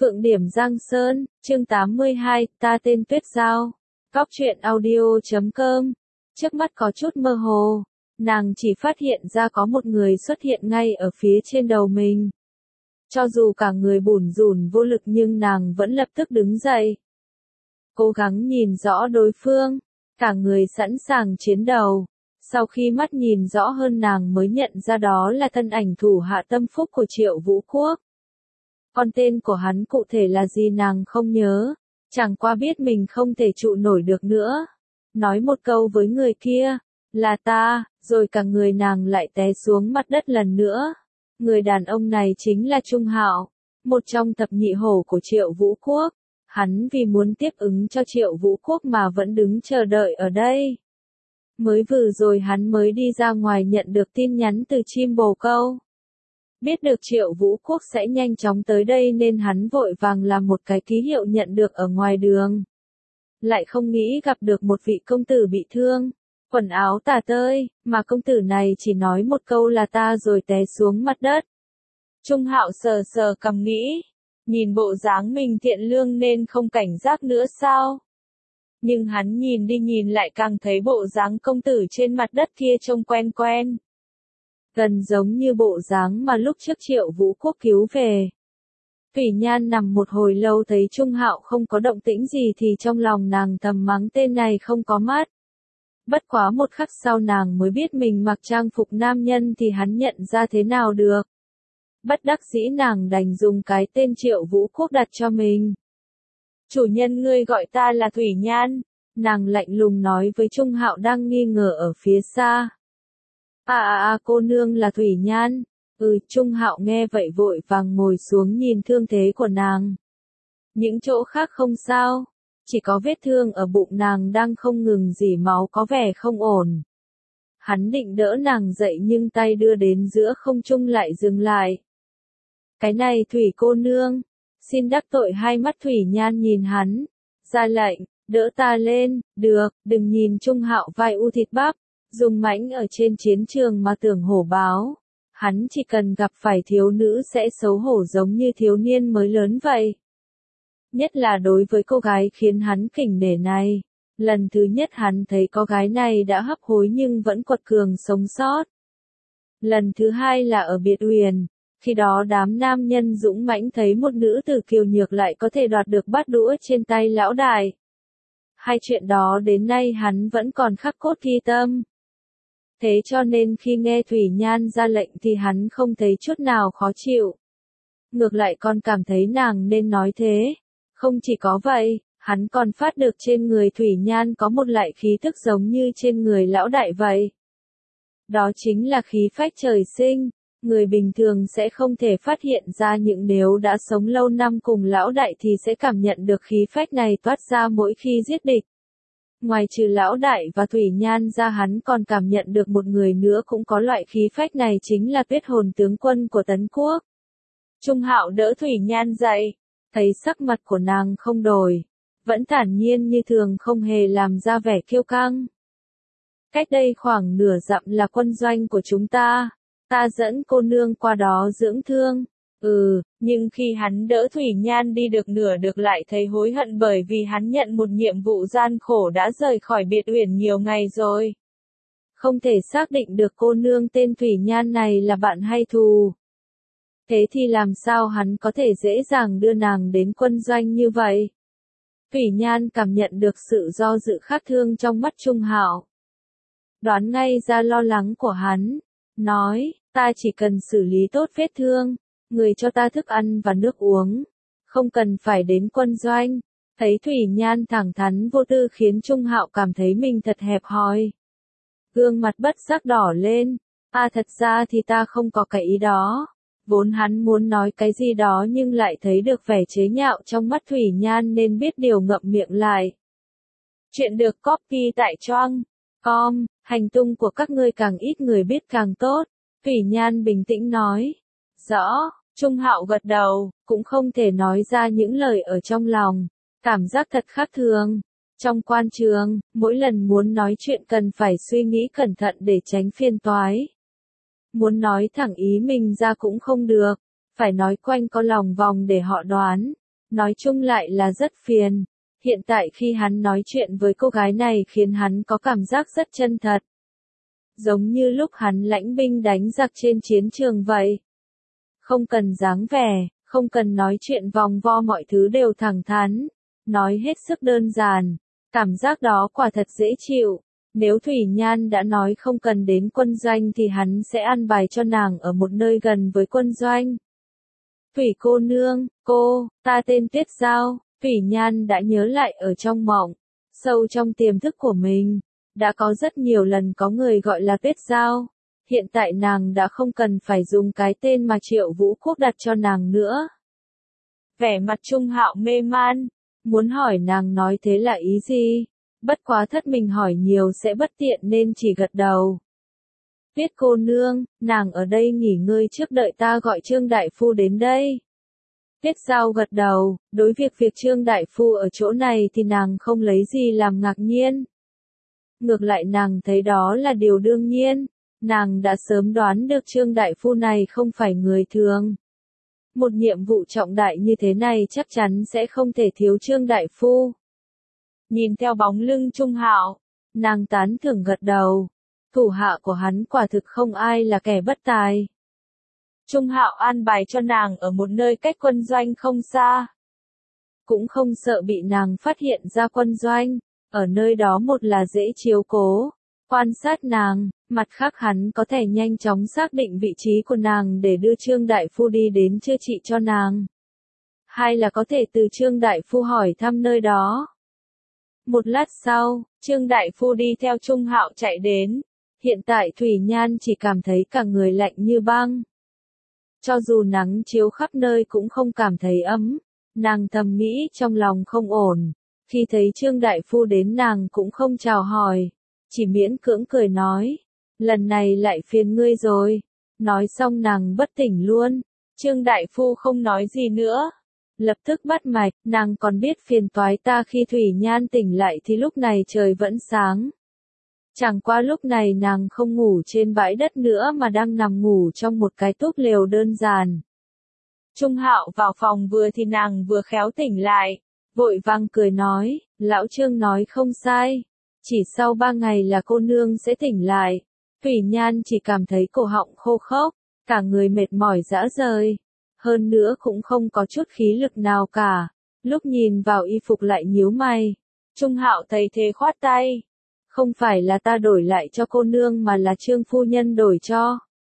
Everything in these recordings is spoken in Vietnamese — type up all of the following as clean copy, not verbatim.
Phượng Điểm Giang Sơn, chương 82, ta tên Tuyết Giao. Góc truyện audio.com. Trước mắt có chút mơ hồ, nàng chỉ phát hiện ra có một người xuất hiện ngay ở phía trên đầu mình. Cho dù cả người bủn rủn vô lực nhưng nàng vẫn lập tức đứng dậy. Cố gắng nhìn rõ đối phương, cả người sẵn sàng chiến đấu. Sau khi mắt nhìn rõ hơn nàng mới nhận ra đó là thân ảnh thủ hạ tâm phúc của Triệu Vũ Quốc. Còn tên của hắn cụ thể là gì nàng không nhớ, chẳng qua biết mình không thể trụ nổi được nữa. Nói một câu với người kia, là ta, rồi cả người nàng lại té xuống mặt đất lần nữa. Người đàn ông này chính là Trung Hạo, một trong thập nhị hổ của Triệu Vũ Quốc. Hắn vì muốn tiếp ứng cho Triệu Vũ Quốc mà vẫn đứng chờ đợi ở đây. Mới vừa rồi hắn mới đi ra ngoài nhận được tin nhắn từ chim bồ câu. Biết được Triệu Vũ Quốc sẽ nhanh chóng tới đây nên hắn vội vàng làm một cái ký hiệu nhận được ở ngoài đường. Lại không nghĩ gặp được một vị công tử bị thương, quần áo tả tơi, mà công tử này chỉ nói một câu là ta rồi té xuống mặt đất. Trung Hạo sờ sờ cằm nghĩ, nhìn bộ dáng mình thiện lương nên không cảnh giác nữa sao? Nhưng hắn nhìn đi nhìn lại càng thấy bộ dáng công tử trên mặt đất kia trông quen quen. Gần giống như bộ dáng mà lúc trước Triệu Vũ Quốc cứu về. Thủy Nhan nằm một hồi lâu thấy Trung Hạo không có động tĩnh gì thì trong lòng nàng thầm mắng tên này không có mắt. Bất quá một khắc sau nàng mới biết mình mặc trang phục nam nhân thì hắn nhận ra thế nào được. Bất đắc dĩ nàng đành dùng cái tên Triệu Vũ Quốc đặt cho mình. Chủ nhân ngươi gọi ta là Thủy Nhan, nàng lạnh lùng nói với Trung Hạo đang nghi ngờ ở phía xa. Cô nương là Thủy Nhan. Trung Hạo nghe vậy vội vàng ngồi xuống nhìn thương thế của nàng. Những chỗ khác không sao, chỉ có vết thương ở bụng nàng đang không ngừng rỉ máu có vẻ không ổn. Hắn định đỡ nàng dậy nhưng tay đưa đến giữa không trung lại dừng lại. Cái này Thủy cô nương, xin đắc tội. Hai mắt Thủy Nhan nhìn hắn, ra lệnh, đỡ ta lên, được, đừng nhìn Trung Hạo vai u thịt bắp. Dùng mãnh ở trên chiến trường mà tưởng hổ báo. Hắn chỉ cần gặp phải thiếu nữ sẽ xấu hổ giống như thiếu niên mới lớn vậy. Nhất là đối với cô gái khiến hắn khỉnh nể này. Lần thứ nhất hắn thấy cô gái này đã hấp hối nhưng vẫn quật cường sống sót. Lần thứ hai là ở Biệt Huyền. Khi đó đám nam nhân dũng mãnh thấy một nữ tử kiều nhược lại có thể đoạt được bát đũa trên tay lão đại. Hai chuyện đó đến nay hắn vẫn còn khắc cốt ghi tâm. Thế cho nên khi nghe Thủy Nhan ra lệnh thì hắn không thấy chút nào khó chịu. Ngược lại còn cảm thấy nàng nên nói thế. Không chỉ có vậy, hắn còn phát được trên người Thủy Nhan có một loại khí thức giống như trên người lão đại vậy. Đó chính là khí phách trời sinh. Người bình thường sẽ không thể phát hiện ra nhưng nếu đã sống lâu năm cùng lão đại thì sẽ cảm nhận được khí phách này toát ra mỗi khi giết địch. Ngoài trừ lão đại và Thủy Nhan ra hắn còn cảm nhận được một người nữa cũng có loại khí phách này chính là Tuyết Hồn tướng quân của Tấn Quốc. Trung Hạo đỡ Thủy Nhan dậy, thấy sắc mặt của nàng không đổi, vẫn thản nhiên như thường không hề làm ra vẻ kiêu căng. Cách đây khoảng nửa dặm là quân doanh của chúng ta dẫn cô nương qua đó dưỡng thương. Nhưng khi hắn đỡ Thủy Nhan đi được nửa được lại thấy hối hận bởi vì hắn nhận một nhiệm vụ gian khổ đã rời khỏi Biệt Huyền nhiều ngày rồi. Không thể xác định được cô nương tên Thủy Nhan này là bạn hay thù. Thế thì làm sao hắn có thể dễ dàng đưa nàng đến quân doanh như vậy? Thủy Nhan cảm nhận được sự do dự khác thương trong mắt Trung Hạo. Đoán ngay ra lo lắng của hắn, nói, ta chỉ cần xử lý tốt vết thương. Người cho ta thức ăn và nước uống, không cần phải đến quân doanh. Thấy Thủy Nhan thẳng thắn vô tư khiến Trung Hạo cảm thấy mình thật hẹp hòi. Gương mặt bất giác đỏ lên, thật ra thì ta không có cái ý đó. Vốn hắn muốn nói cái gì đó nhưng lại thấy được vẻ chế nhạo trong mắt Thủy Nhan nên biết điều ngậm miệng lại. Chuyện được copy tại Choang.com, hành tung của các ngươi càng ít người biết càng tốt. Thủy Nhan bình tĩnh nói. Rõ. Trung Hạo gật đầu, cũng không thể nói ra những lời ở trong lòng, cảm giác thật khác thường. Trong quan trường, mỗi lần muốn nói chuyện cần phải suy nghĩ cẩn thận để tránh phiền toái. Muốn nói thẳng ý mình ra cũng không được, phải nói quanh co lòng vòng để họ đoán. nói chung lại là rất phiền. Hiện tại khi hắn nói chuyện với cô gái này khiến hắn có cảm giác rất chân thật. Giống như lúc hắn lãnh binh đánh giặc trên chiến trường vậy. Không cần dáng vẻ, không cần nói chuyện vòng vo, mọi thứ đều thẳng thắn, nói hết sức đơn giản. Cảm giác đó quả thật dễ chịu. Nếu Thủy Nhan đã nói không cần đến quân doanh thì hắn sẽ an bài cho nàng ở một nơi gần với quân doanh. Thủy cô nương, ta tên Tuyết Giao. Thủy Nhan đã nhớ lại ở trong mộng, sâu trong tiềm thức của mình. Đã có rất nhiều lần có người gọi là Tuyết Giao. Hiện tại nàng đã không cần phải dùng cái tên mà Triệu Vũ Quốc đặt cho nàng nữa. Vẻ mặt Trung Hạo mê man, muốn hỏi nàng nói thế là ý gì? Bất quá thất mình hỏi nhiều sẽ bất tiện nên chỉ gật đầu. Tuyết cô nương, nàng ở đây nghỉ ngơi trước, đợi ta gọi Trương đại phu đến đây. Tuyết Giao gật đầu, đối việc Trương đại phu ở chỗ này thì nàng không lấy gì làm ngạc nhiên. Ngược lại nàng thấy đó là điều đương nhiên, nàng đã sớm đoán được Trương đại phu này không phải người thường. Một nhiệm vụ trọng đại như thế này chắc chắn sẽ không thể thiếu Trương đại phu. Nhìn theo bóng lưng Trung Hạo, nàng tán thưởng gật đầu. Thủ hạ của hắn quả thực không ai là kẻ bất tài. Trung Hạo an bài cho nàng ở một nơi cách quân doanh không xa. Cũng không sợ bị nàng phát hiện ra quân doanh, ở nơi đó một là dễ chiếu cố, quan sát nàng, mặt khác hắn có thể nhanh chóng xác định vị trí của nàng để đưa Trương đại phu đi đến chữa trị cho nàng. Hai là có thể từ Trương đại phu hỏi thăm nơi đó. Một lát sau, Trương đại phu đi theo Trung Hạo chạy đến. Hiện tại Thủy Nhan chỉ cảm thấy cả người lạnh như băng. Cho dù nắng chiếu khắp nơi cũng không cảm thấy ấm. Nàng thầm nghĩ trong lòng không ổn. Khi thấy Trương đại phu đến nàng cũng không chào hỏi. Chỉ miễn cưỡng cười nói. Lần này lại phiền ngươi rồi. Nói xong nàng bất tỉnh luôn. Trương đại phu không nói gì nữa. Lập tức bắt mạch, nàng còn biết phiền toái ta khi Thủy Nhan tỉnh lại thì lúc này trời vẫn sáng. Chẳng qua lúc này nàng không ngủ trên bãi đất nữa mà đang nằm ngủ trong một cái túp lều đơn giản. Trung Hạo vào phòng vừa thì nàng vừa khéo tỉnh lại, vội vàng cười nói, lão Trương nói không sai, chỉ sau 3 ngày là cô nương sẽ tỉnh lại. Thủy Nhan chỉ cảm thấy cổ họng khô khốc, cả người mệt mỏi rã rời, hơn nữa cũng không có chút khí lực nào cả. Lúc nhìn vào y phục lại nhíu mày, Trung Hạo thấy thế khoát tay. Không phải là ta đổi lại cho cô nương mà là Trương phu nhân đổi cho.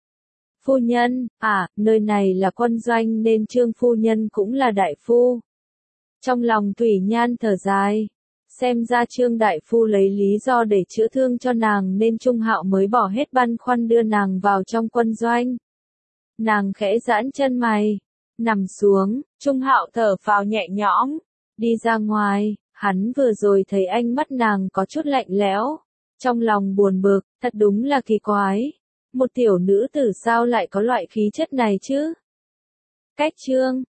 Phu nhân, nơi này là quân doanh nên Trương phu nhân cũng là đại phu. Trong lòng Thủy Nhan thở dài, xem ra Trương đại phu lấy lý do để chữa thương cho nàng nên Trung Hạo mới bỏ hết băn khoăn đưa nàng vào trong quân doanh. Nàng khẽ giãn chân mày, nằm xuống, Trung Hạo thở phào nhẹ nhõm, đi ra ngoài. Hắn vừa rồi thấy ánh mắt nàng có chút lạnh lẽo, trong lòng buồn bực, thật đúng là kỳ quái. Một tiểu nữ tử sao lại có loại khí chất này chứ? Cách chương